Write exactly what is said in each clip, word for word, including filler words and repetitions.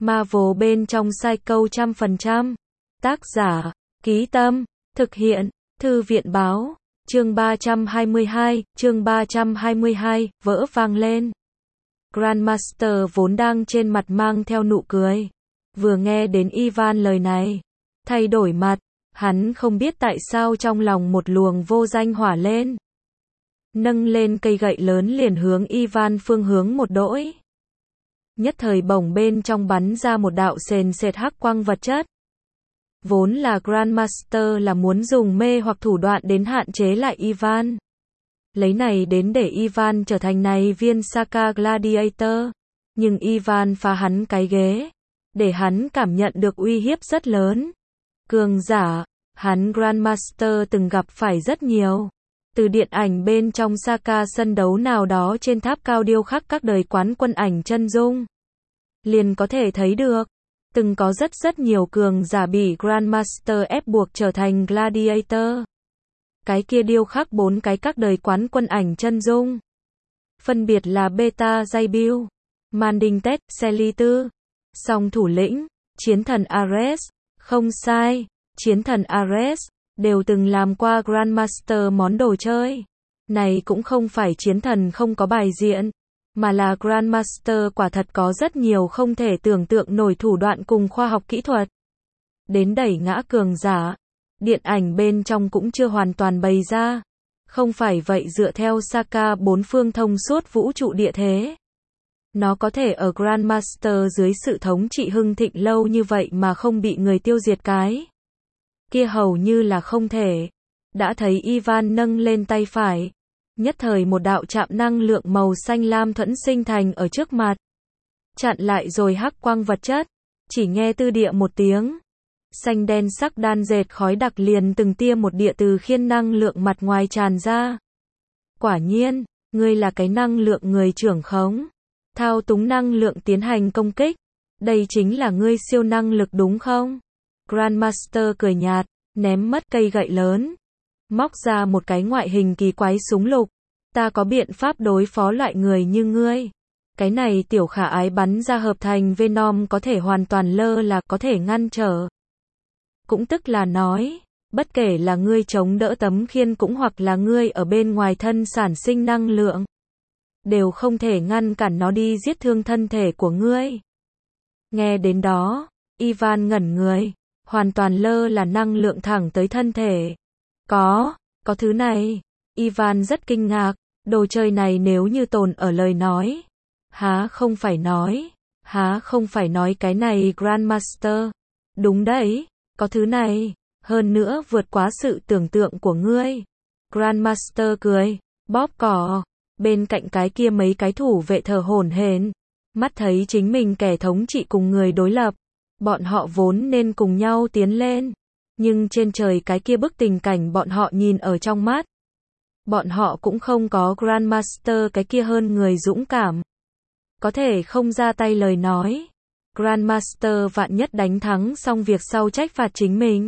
Marvel bên trong Psycho trăm phần trăm. Tác giả, Ký Tâm, thực hiện, Thư viện báo, chương ba trăm hai mươi hai, chương ba trăm hai mươi hai, vỡ vang lên. Grandmaster vốn đang trên mặt mang theo nụ cười. Vừa nghe đến Ivan lời này, thay đổi mặt, hắn không biết tại sao trong lòng một luồng vô danh hỏa lên. Nâng lên cây gậy lớn liền hướng Ivan phương hướng một đỗi. Nhất thời bổng bên trong bắn ra một đạo sền sệt hắc quang vật chất. Vốn là Grandmaster là muốn dùng mê hoặc thủ đoạn đến hạn chế lại Ivan. Lấy này đến để Ivan trở thành này viên Saka Gladiator. Nhưng Ivan phá hắn cái ghế, để hắn cảm nhận được uy hiếp rất lớn. Cường giả, hắn Grandmaster từng gặp phải rất nhiều. Từ điện ảnh bên trong Saka sân đấu nào đó trên tháp cao điêu khắc các đời quán quân ảnh chân dung, liền có thể thấy được. Từng có rất rất nhiều cường giả bị Grandmaster ép buộc trở thành Gladiator. Cái kia điêu khắc bốn cái các đời quán quân ảnh chân dung. Phân biệt là Beta Ray-Bill, Manding Tet, Selitu, Song thủ lĩnh, chiến thần Ares, không sai, chiến thần Ares, đều từng làm qua Grandmaster món đồ chơi. Này cũng không phải chiến thần không có bài diện, mà là Grandmaster quả thật có rất nhiều không thể tưởng tượng nổi thủ đoạn cùng khoa học kỹ thuật. Đến đẩy ngã cường giả, điện ảnh bên trong cũng chưa hoàn toàn bày ra. Không phải vậy dựa theo Saka bốn phương thông suốt vũ trụ địa thế, nó có thể ở Grandmaster dưới sự thống trị hưng thịnh lâu như vậy mà không bị người tiêu diệt cái kia hầu như là không thể. Đã thấy Ivan nâng lên tay phải, nhất thời một đạo chạm năng lượng màu xanh lam thuẫn sinh thành ở trước mặt, chặn lại rồi hắc quang vật chất. Chỉ nghe tư địa một tiếng, xanh đen sắc đan dệt khói đặc liền từng tia một địa từ khiên năng lượng mặt ngoài tràn ra. Quả nhiên, ngươi là cái năng lượng người trưởng khống, thao túng năng lượng tiến hành công kích. Đây chính là ngươi siêu năng lực đúng không? Grandmaster cười nhạt, ném mất cây gậy lớn, móc ra một cái ngoại hình kỳ quái súng lục. Ta có biện pháp đối phó loại người như ngươi. Cái này tiểu khả ái bắn ra hợp thành Venom có thể hoàn toàn lơ là có thể ngăn trở. Cũng tức là nói, bất kể là ngươi chống đỡ tấm khiên cũng hoặc là ngươi ở bên ngoài thân sản sinh năng lượng, đều không thể ngăn cản nó đi giết thương thân thể của ngươi. Nghe đến đó, Ivan ngẩn người, hoàn toàn lơ là năng lượng thẳng tới thân thể. Có, có thứ này. Ivan rất kinh ngạc, đồ chơi này nếu như tồn ở lời nói. Há không phải nói, há không phải nói cái này Grandmaster. Đúng đấy, có thứ này, hơn nữa vượt quá sự tưởng tượng của ngươi. Grandmaster cười, bóp cỏ, bên cạnh cái kia mấy cái thủ vệ thờ hổn hển, mắt thấy chính mình kẻ thống trị cùng người đối lập. Bọn họ vốn nên cùng nhau tiến lên, nhưng trên trời cái kia bức tình cảnh bọn họ nhìn ở trong mắt. Bọn họ cũng không có Grandmaster cái kia hơn người dũng cảm. Có thể không ra tay lời nói, Grandmaster vạn nhất đánh thắng xong việc sau trách phạt chính mình,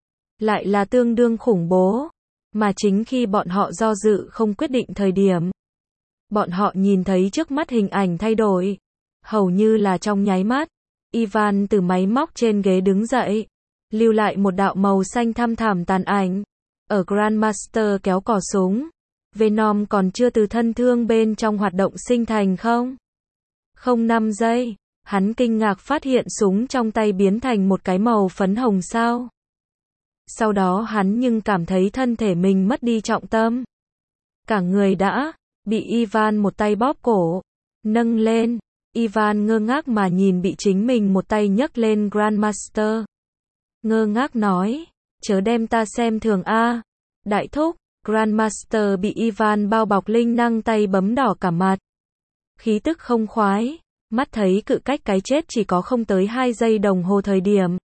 lại là tương đương khủng bố. Mà chính khi bọn họ do dự không quyết định thời điểm, bọn họ nhìn thấy trước mắt hình ảnh thay đổi. Hầu như là trong nháy mắt, Ivan từ máy móc trên ghế đứng dậy, lưu lại một đạo màu xanh thăm thẳm tàn ảnh. Ở Grandmaster kéo cò súng, Venom còn chưa từ thân thương bên trong hoạt động sinh thành không? Không năm giây, hắn kinh ngạc phát hiện súng trong tay biến thành một cái màu phấn hồng sao. Sau đó hắn nhưng cảm thấy thân thể mình mất đi trọng tâm. Cả người đã bị Ivan một tay bóp cổ, nâng lên. Ivan ngơ ngác mà nhìn bị chính mình một tay nhấc lên Grandmaster. Ngơ ngác nói, chớ đem ta xem thường a. Đại thúc, Grandmaster bị Ivan bao bọc linh năng tay bấm đỏ cả mặt. Khí tức không khoái, mắt thấy cự cách cái chết chỉ có không tới hai giây đồng hồ thời điểm.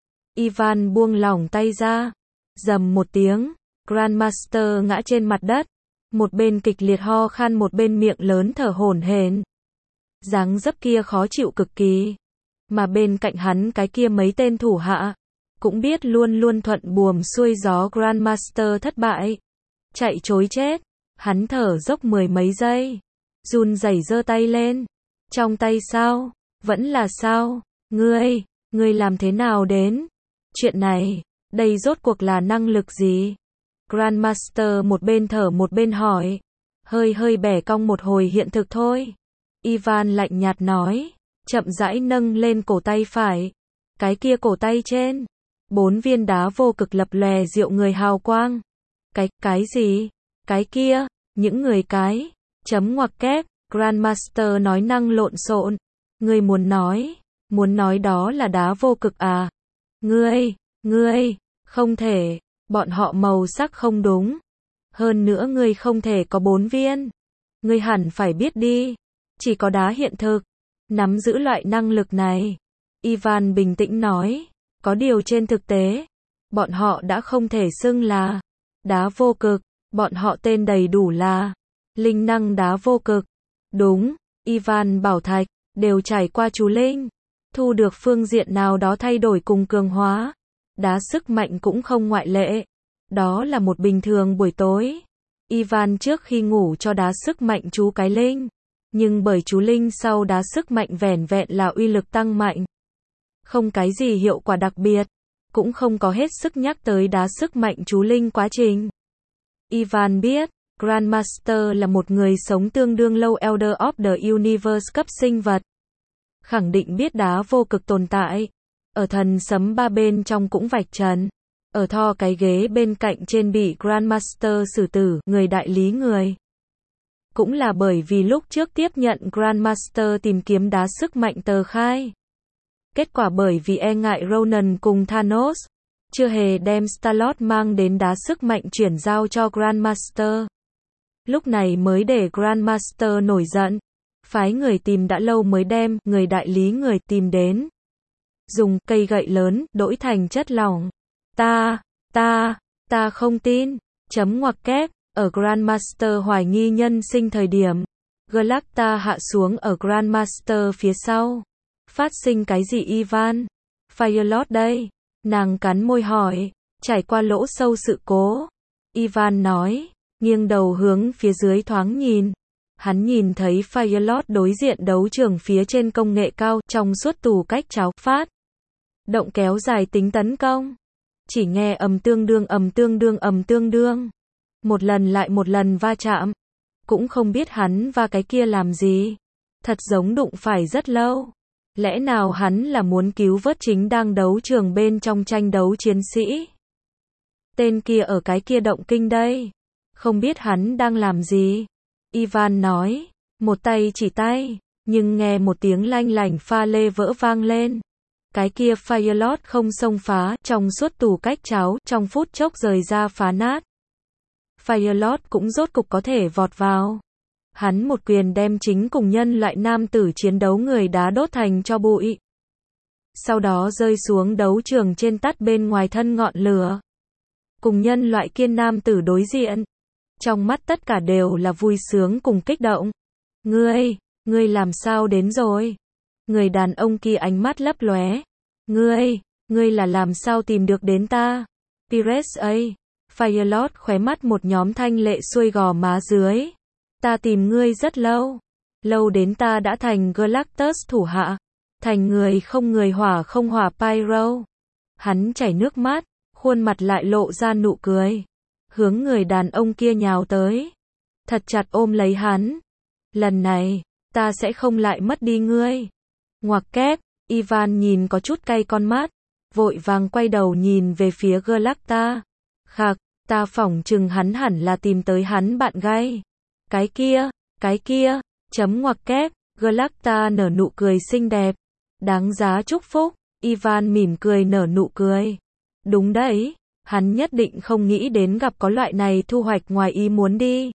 Ivan buông lỏng tay ra, rầm một tiếng, Grandmaster ngã trên mặt đất, một bên kịch liệt ho khan một bên miệng lớn thở hổn hển. Dáng dấp kia khó chịu cực kỳ, mà bên cạnh hắn cái kia mấy tên thủ hạ, cũng biết luôn luôn thuận buồm xuôi gió Grandmaster thất bại, chạy trối chết. Hắn thở dốc mười mấy giây, run rẩy giơ tay lên, trong tay sao, vẫn là sao, Ngươi, ngươi làm thế nào đến? Chuyện này, đây rốt cuộc là năng lực gì? Grandmaster một bên thở một bên hỏi. Hơi hơi bẻ cong một hồi hiện thực thôi. Ivan lạnh nhạt nói, chậm rãi nâng lên cổ tay phải. Cái kia cổ tay trên, bốn viên đá vô cực lập lòe diệu người hào quang. Cái, cái gì? Cái kia, những người cái, chấm ngoặc kép, Grandmaster nói năng lộn xộn. Ngươi muốn nói, muốn nói đó là đá vô cực à? Ngươi, ngươi, không thể, bọn họ màu sắc không đúng. Hơn nữa ngươi không thể có bốn viên. Ngươi hẳn phải biết đi, chỉ có đá hiện thực, nắm giữ loại năng lực này. Ivan bình tĩnh nói, có điều trên thực tế, bọn họ đã không thể xưng là đá vô cực, bọn họ tên đầy đủ là linh năng đá vô cực. Đúng, Ivan bảo thạch, đều trải qua chú linh, thu được phương diện nào đó thay đổi cùng cường hóa. Đá sức mạnh cũng không ngoại lệ. Đó là một bình thường buổi tối. Ivan trước khi ngủ cho đá sức mạnh chú cái linh. Nhưng bởi chú linh sau đá sức mạnh vẻn vẹn là uy lực tăng mạnh. Không cái gì hiệu quả đặc biệt. Cũng không có hết sức nhắc tới đá sức mạnh chú linh quá trình. Ivan biết, Grandmaster là một người sống tương đương lâu Elder of the Universe cấp sinh vật. Khẳng định biết đá vô cực tồn tại. Ở thần sấm ba bên trong cũng vạch trần. Ở Tho cái ghế bên cạnh trên bị Grandmaster xử tử, người đại lý người. Cũng là bởi vì lúc trước tiếp nhận Grandmaster tìm kiếm đá sức mạnh tờ khai. Kết quả bởi vì e ngại Ronan cùng Thanos, chưa hề đem Star-Lord mang đến đá sức mạnh chuyển giao cho Grandmaster. Lúc này mới để Grandmaster nổi giận. Phái người tìm đã lâu mới đem người đại lý người tìm đến. Dùng cây gậy lớn, đổi thành chất lỏng. Ta, ta, ta không tin. Chấm ngoặc kép, ở Grandmaster hoài nghi nhân sinh thời điểm. Galacta hạ xuống ở Grandmaster phía sau. Phát sinh cái gì Ivan? Firelord đây. Nàng cắn môi hỏi, trải qua lỗ sâu sự cố. Ivan nói, nghiêng đầu hướng phía dưới thoáng nhìn. Hắn nhìn thấy Firelord đối diện đấu trường phía trên công nghệ cao, trong suốt tủ cách cháo phát. Động kéo dài tính tấn công. Chỉ nghe ầm tương đương ầm tương đương ầm tương đương. Một lần lại một lần va chạm. Cũng không biết hắn va cái kia làm gì. Thật giống đụng phải rất lâu. Lẽ nào hắn là muốn cứu vớt chính đang đấu trường bên trong tranh đấu chiến sĩ? Tên kia ở cái kia động kinh đây. Không biết hắn đang làm gì? Ivan nói, một tay chỉ tay, nhưng nghe một tiếng lanh lảnh pha lê vỡ vang lên. Cái kia Firelord không xông phá, trong suốt tủ cách cháo, trong phút chốc rời ra phá nát. Firelord cũng rốt cục có thể vọt vào. Hắn một quyền đem chính cùng nhân loại nam tử chiến đấu người đá đốt thành cho bụi. Sau đó rơi xuống đấu trường trên tắt bên ngoài thân ngọn lửa. Cùng nhân loại kiên nam tử đối diện. Trong mắt tất cả đều là vui sướng cùng kích động. Ngươi, ngươi làm sao đến rồi? Người đàn ông kia ánh mắt lấp lóe. Ngươi, ngươi là làm sao tìm được đến ta? Pires ấy. Firelord khóe mắt một nhóm thanh lệ xuôi gò má dưới. Ta tìm ngươi rất lâu. Lâu đến ta đã thành Galactus thủ hạ. Thành người không người hỏa không hỏa Pyro. Hắn chảy nước mắt, khuôn mặt lại lộ ra nụ cười. Hướng người đàn ông kia nhào tới. Thật chặt ôm lấy hắn. Lần này, ta sẽ không lại mất đi ngươi. Ngoặc kép, Ivan nhìn có chút cay con mắt. Vội vàng quay đầu nhìn về phía Galacta. Khạc, ta phỏng chừng hắn hẳn là tìm tới hắn bạn gay. Cái kia, cái kia, chấm ngoặc kép, Galacta nở nụ cười xinh đẹp. Đáng giá chúc phúc, Ivan mỉm cười nở nụ cười. Đúng đấy, hắn nhất định không nghĩ đến gặp có loại này thu hoạch ngoài ý muốn đi.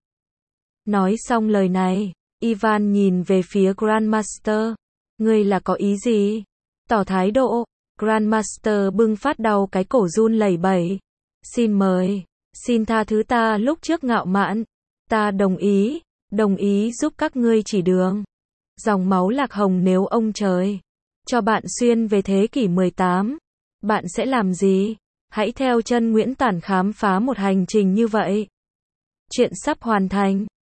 Nói xong lời này, Ivan nhìn về phía Grandmaster. Ngươi là có ý gì? Tỏ thái độ. Grandmaster bưng phát đau cái cổ run lẩy bẩy. Xin mời, xin tha thứ ta lúc trước ngạo mạn. Ta đồng ý, đồng ý giúp các ngươi chỉ đường. Dòng máu lạc hồng nếu ông trời cho bạn xuyên về thế kỷ mười tám, bạn sẽ làm gì? Hãy theo chân Nguyễn Tản khám phá một hành trình như vậy. Chuyện sắp hoàn thành.